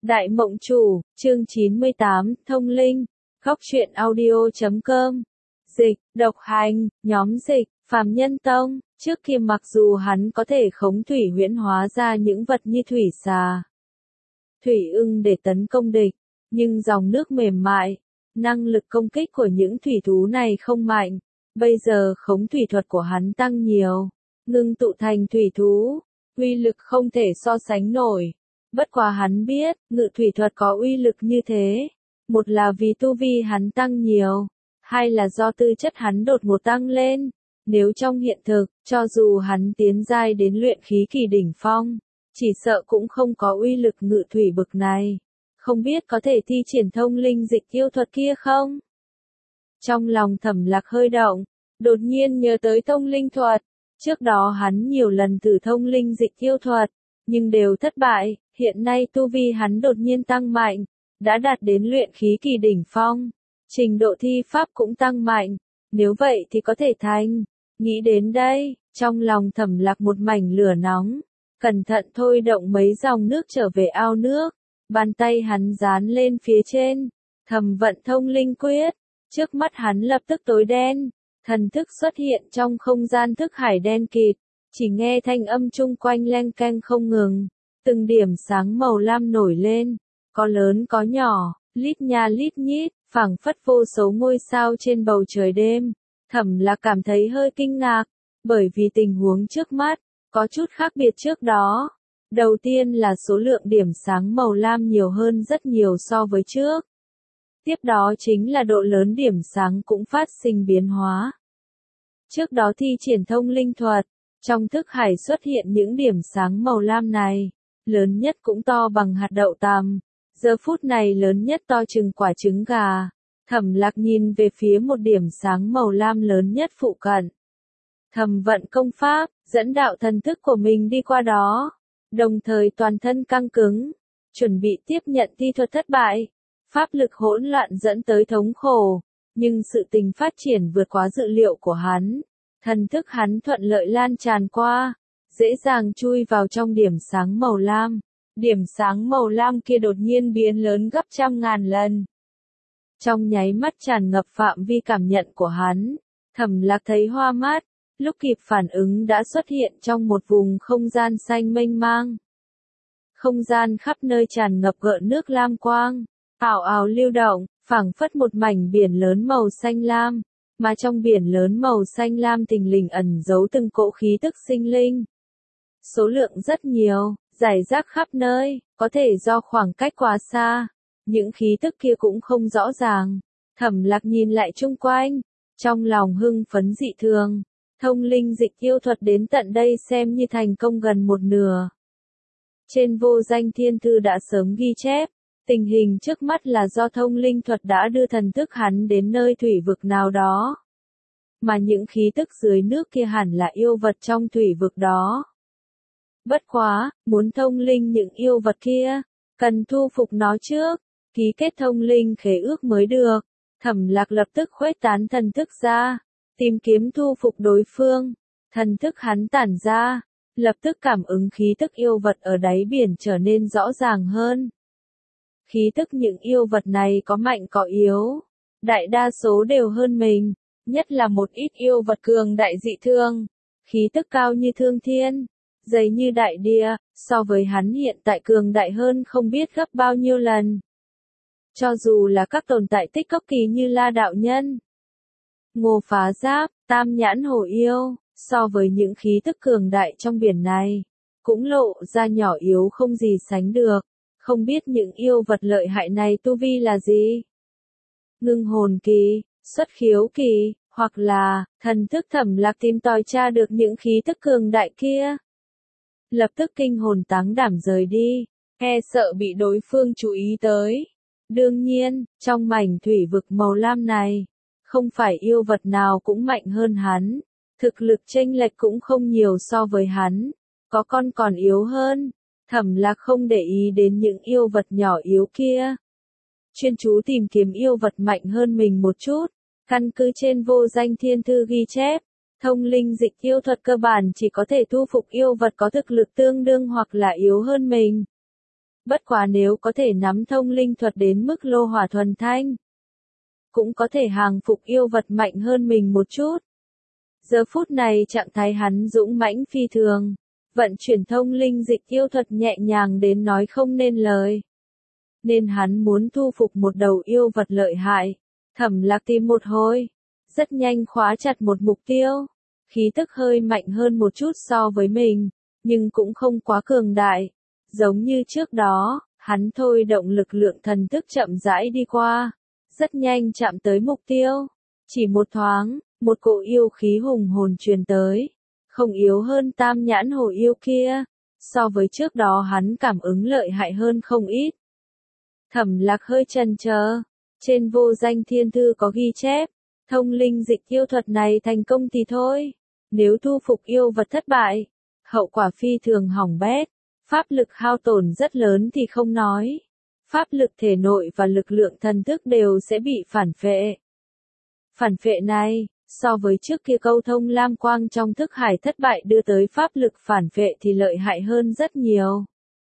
Đại Mộng Chủ, chương 98, Thông Linh, Góc truyện audio.com. Dịch, độc hành, nhóm dịch, Phàm Nhân Tông. Trước kia mặc dù hắn có thể khống thủy huyễn hóa ra những vật như thủy xà, thủy ưng để tấn công địch, nhưng dòng nước mềm mại, năng lực công kích của những thủy thú này không mạnh. Bây giờ khống thủy thuật của hắn tăng nhiều, ngưng tụ thành thủy thú, uy lực không thể so sánh nổi. Bất quá hắn biết, ngự thủy thuật có uy lực như thế, một là vì tu vi hắn tăng nhiều, hai là do tư chất hắn đột ngột tăng lên. Nếu trong hiện thực, cho dù hắn tiến giai đến luyện khí kỳ đỉnh phong, chỉ sợ cũng không có uy lực ngự thủy bực này. Không biết có thể thi triển thông linh dịch yêu thuật kia không? Trong lòng Thẩm Lạc hơi động, đột nhiên nhớ tới thông linh thuật. Trước đó hắn nhiều lần thử thông linh dịch yêu thuật, nhưng đều thất bại. Hiện nay tu vi hắn đột nhiên tăng mạnh, đã đạt đến luyện khí kỳ đỉnh phong, trình độ thi pháp cũng tăng mạnh, nếu vậy thì có thể thành. Nghĩ đến đây, trong lòng Thẩm Lạc một mảnh lửa nóng, cẩn thận thôi động mấy dòng nước trở về ao nước, bàn tay hắn dán lên phía trên, thầm vận thông linh quyết, trước mắt hắn lập tức tối đen, thần thức xuất hiện trong không gian thức hải đen kịt, chỉ nghe thanh âm chung quanh leng keng không ngừng. Từng điểm sáng màu lam nổi lên, có lớn có nhỏ, lít nha lít nhít, phảng phất vô số ngôi sao trên bầu trời đêm. Thẩm Lạc cảm thấy hơi kinh ngạc, bởi vì tình huống trước mắt, có chút khác biệt trước đó. Đầu tiên là số lượng điểm sáng màu lam nhiều hơn rất nhiều so với trước. Tiếp đó chính là độ lớn điểm sáng cũng phát sinh biến hóa. Trước đó thi triển thông linh thuật, trong thức hải xuất hiện những điểm sáng màu lam này. Lớn nhất cũng to bằng hạt đậu tằm, giờ phút này lớn nhất to chừng quả trứng gà. Thẩm Lạc nhìn về phía một điểm sáng màu lam lớn nhất phụ cận. Thầm vận công pháp, dẫn đạo thần thức của mình đi qua đó, đồng thời toàn thân căng cứng, chuẩn bị tiếp nhận thi thuật thất bại. Pháp lực hỗn loạn dẫn tới thống khổ, nhưng sự tình phát triển vượt quá dự liệu của hắn. Thần thức hắn thuận lợi lan tràn qua, dễ dàng chui vào trong điểm sáng màu lam. Điểm sáng màu lam kia đột nhiên biến lớn gấp trăm ngàn lần. Trong nháy mắt tràn ngập phạm vi cảm nhận của hắn, Thẩm Lạc thấy hoa mắt, lúc kịp phản ứng đã xuất hiện trong một vùng không gian xanh mênh mang. Không gian khắp nơi tràn ngập gợn nước lam quang, ảo ảo lưu động, phảng phất một mảnh biển lớn màu xanh lam, mà trong biển lớn màu xanh lam thình lình ẩn giấu từng cỗ khí tức sinh linh. Số lượng rất nhiều, rải rác khắp nơi, có thể do khoảng cách quá xa, những khí tức kia cũng không rõ ràng. Thẩm Lạc nhìn lại chung quanh, trong lòng hưng phấn dị thường, thông linh dịch yêu thuật đến tận đây xem như thành công gần một nửa. Trên vô danh thiên thư đã sớm ghi chép, tình hình trước mắt là do thông linh thuật đã đưa thần thức hắn đến nơi thủy vực nào đó. Mà những khí tức dưới nước kia hẳn là yêu vật trong thủy vực đó. Bất quá, muốn thông linh những yêu vật kia, cần thu phục nó trước, ký kết thông linh khế ước mới được. Thẩm Lạc lập tức khuếch tán thần thức ra, tìm kiếm thu phục đối phương. Thần thức hắn tản ra, lập tức cảm ứng khí tức yêu vật ở đáy biển trở nên rõ ràng hơn. Khí tức những yêu vật này có mạnh có yếu, đại đa số đều hơn mình, nhất là một ít yêu vật cường đại dị thương, khí tức cao như thương thiên, dày như đại địa, so với hắn hiện tại cường đại hơn không biết gấp bao nhiêu lần. Cho dù là các tồn tại tích cốc kỳ như La Đạo Nhân, Ngô Phá Giáp, Tam Nhãn Hổ Yêu, so với những khí tức cường đại trong biển này, cũng lộ ra nhỏ yếu không gì sánh được. Không biết những yêu vật lợi hại này tu vi là gì? Ngưng hồn kỳ, xuất khiếu kỳ, hoặc là thần thức Thẩm Lạc tìm tòi tra được những khí tức cường đại kia. Lập tức kinh hồn táng đảm rời đi, e sợ bị đối phương chú ý tới. Đương nhiên, trong mảnh thủy vực màu lam này, không phải yêu vật nào cũng mạnh hơn hắn, thực lực chênh lệch cũng không nhiều so với hắn, có con còn yếu hơn. Thẩm Lạc không để ý đến những yêu vật nhỏ yếu kia, chuyên chú tìm kiếm yêu vật mạnh hơn mình một chút. Căn cứ trên vô danh thiên thư ghi chép, thông linh dịch yêu thuật cơ bản chỉ có thể thu phục yêu vật có thực lực tương đương hoặc là yếu hơn mình. Bất quá nếu có thể nắm thông linh thuật đến mức lô hỏa thuần thanh, cũng có thể hàng phục yêu vật mạnh hơn mình một chút. Giờ phút này trạng thái hắn dũng mãnh phi thường, vận chuyển thông linh dịch yêu thuật nhẹ nhàng đến nói không nên lời. Nên hắn muốn thu phục một đầu yêu vật lợi hại. Thẩm Lạc tìm một hồi, rất nhanh khóa chặt một mục tiêu. Khí tức hơi mạnh hơn một chút so với mình, nhưng cũng không quá cường đại. Giống như trước đó, hắn thôi động lực lượng thần thức chậm rãi đi qua, rất nhanh chạm tới mục tiêu. Chỉ một thoáng, một cỗ yêu khí hùng hồn truyền tới, không yếu hơn tam nhãn hổ yêu kia. So với trước đó hắn cảm ứng lợi hại hơn không ít. Thẩm Lạc hơi chần chờ, trên vô danh thiên thư có ghi chép, thông linh dịch yêu thuật này thành công thì thôi. Nếu thu phục yêu vật thất bại, hậu quả phi thường hỏng bét, pháp lực hao tổn rất lớn thì không nói. Pháp lực thể nội và lực lượng thần thức đều sẽ bị phản phệ. Phản phệ này, so với trước kia câu thông lam quang trong thức hải thất bại đưa tới pháp lực phản phệ thì lợi hại hơn rất nhiều.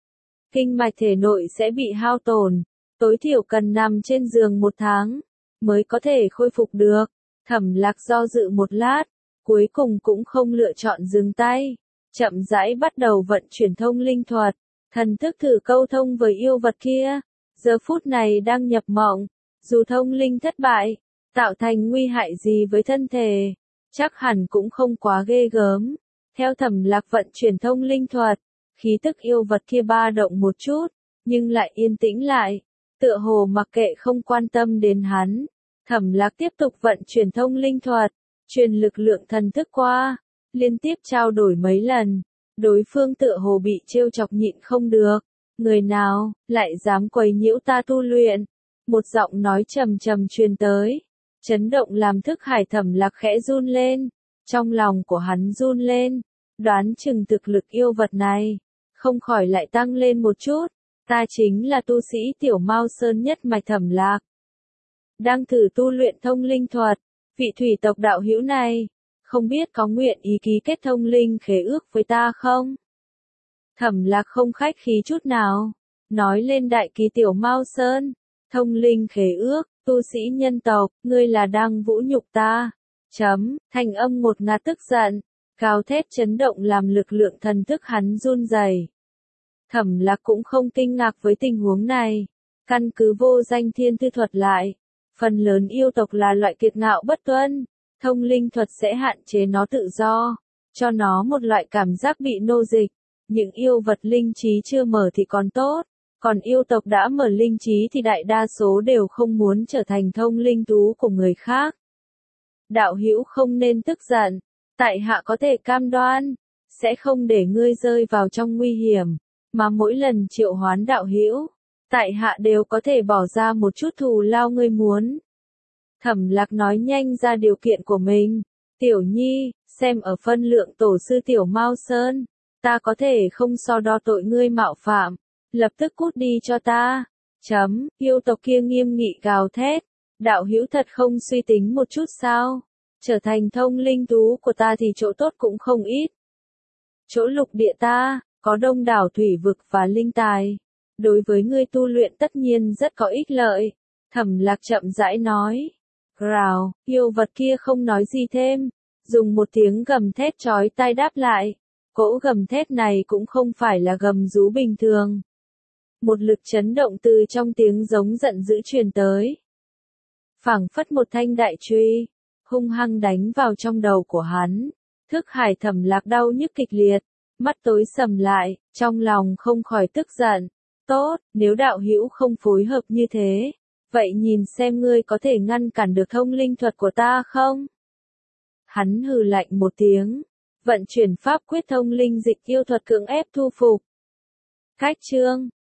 Kinh mạch thể nội sẽ bị hao tổn, tối thiểu cần nằm trên giường 1 tháng, mới có thể khôi phục được. Thẩm Lạc do dự một lát, cuối cùng cũng không lựa chọn dừng tay, chậm rãi bắt đầu vận chuyển thông linh thuật, thần thức thử câu thông với yêu vật kia. Giờ phút này đang nhập mộng, dù thông linh thất bại, tạo thành nguy hại gì với thân thể, chắc hẳn cũng không quá ghê gớm. Theo Thẩm Lạc vận chuyển thông linh thuật, khí tức yêu vật kia ba động một chút, nhưng lại yên tĩnh lại, tựa hồ mặc kệ không quan tâm đến hắn. Thẩm Lạc tiếp tục vận chuyển thông linh thuật, truyền lực lượng thần thức qua, liên tiếp trao đổi mấy lần, đối phương tựa hồ bị trêu chọc nhịn không được. Người nào, lại dám quấy nhiễu ta tu luyện? Một giọng nói trầm trầm truyền tới, chấn động làm thức hải Thẩm Lạc khẽ run lên, trong lòng của hắn run lên, đoán chừng thực lực yêu vật này, không khỏi lại tăng lên một chút. Ta chính là tu sĩ Tiểu Mao Sơn nhất mạch Thẩm Lạc, đang thử tu luyện thông linh thuật. Vị thủy tộc đạo hữu này, không biết có nguyện ý ký kết thông linh khế ước với ta không? Thẩm Lạc không khách khí chút nào, nói lên đại kỳ Tiểu Mao Sơn, thông linh khế ước, tu sĩ nhân tộc, ngươi là đang vũ nhục ta. Thanh âm ngột ngạt tức giận, gào thét chấn động làm lực lượng thần thức hắn run rẩy. Thẩm Lạc cũng không kinh ngạc với tình huống này, căn cứ vô danh thiên thư thuật lại, phần lớn yêu tộc là loại kiệt ngạo bất tuân, thông linh thuật sẽ hạn chế nó tự do, cho nó một loại cảm giác bị nô dịch. Những yêu vật linh trí chưa mở thì còn tốt, còn yêu tộc đã mở linh trí thì đại đa số đều không muốn trở thành thông linh thú của người khác. Đạo hữu không nên tức giận, tại hạ có thể cam đoan, sẽ không để ngươi rơi vào trong nguy hiểm, mà mỗi lần triệu hoán đạo hữu, tại hạ đều có thể bỏ ra một chút thù lao ngươi muốn. Thẩm Lạc nói nhanh ra điều kiện của mình. Tiểu Nhi, xem ở phân lượng tổ sư Tiểu Mao Sơn, ta có thể không so đo tội ngươi mạo phạm, lập tức cút đi cho ta. Yêu tộc kia nghiêm nghị gào thét, đạo hữu thật không suy tính một chút sao? Trở thành thông linh thú của ta thì chỗ tốt cũng không ít. Chỗ lục địa ta, có đông đảo thủy vực và linh tài, đối với ngươi tu luyện tất nhiên rất có ích lợi. Thẩm Lạc chậm rãi nói. Rào, yêu vật kia không nói gì thêm, dùng một tiếng gầm thét chói tai đáp lại. Cỗ gầm thét này cũng không phải là gầm rú bình thường. Một lực chấn động từ trong tiếng giống giận dữ truyền tới. Phảng phất một thanh đại truy, hung hăng đánh vào trong đầu của hắn. Thức hải Thẩm Lạc đau nhức kịch liệt, mắt tối sầm lại, trong lòng không khỏi tức giận. Tốt, nếu đạo hữu không phối hợp như thế, vậy nhìn xem ngươi có thể ngăn cản được thông linh thuật của ta không? Hắn hừ lạnh một tiếng, vận chuyển pháp quyết thông linh dịch yêu thuật cưỡng ép thu phục. Cách chương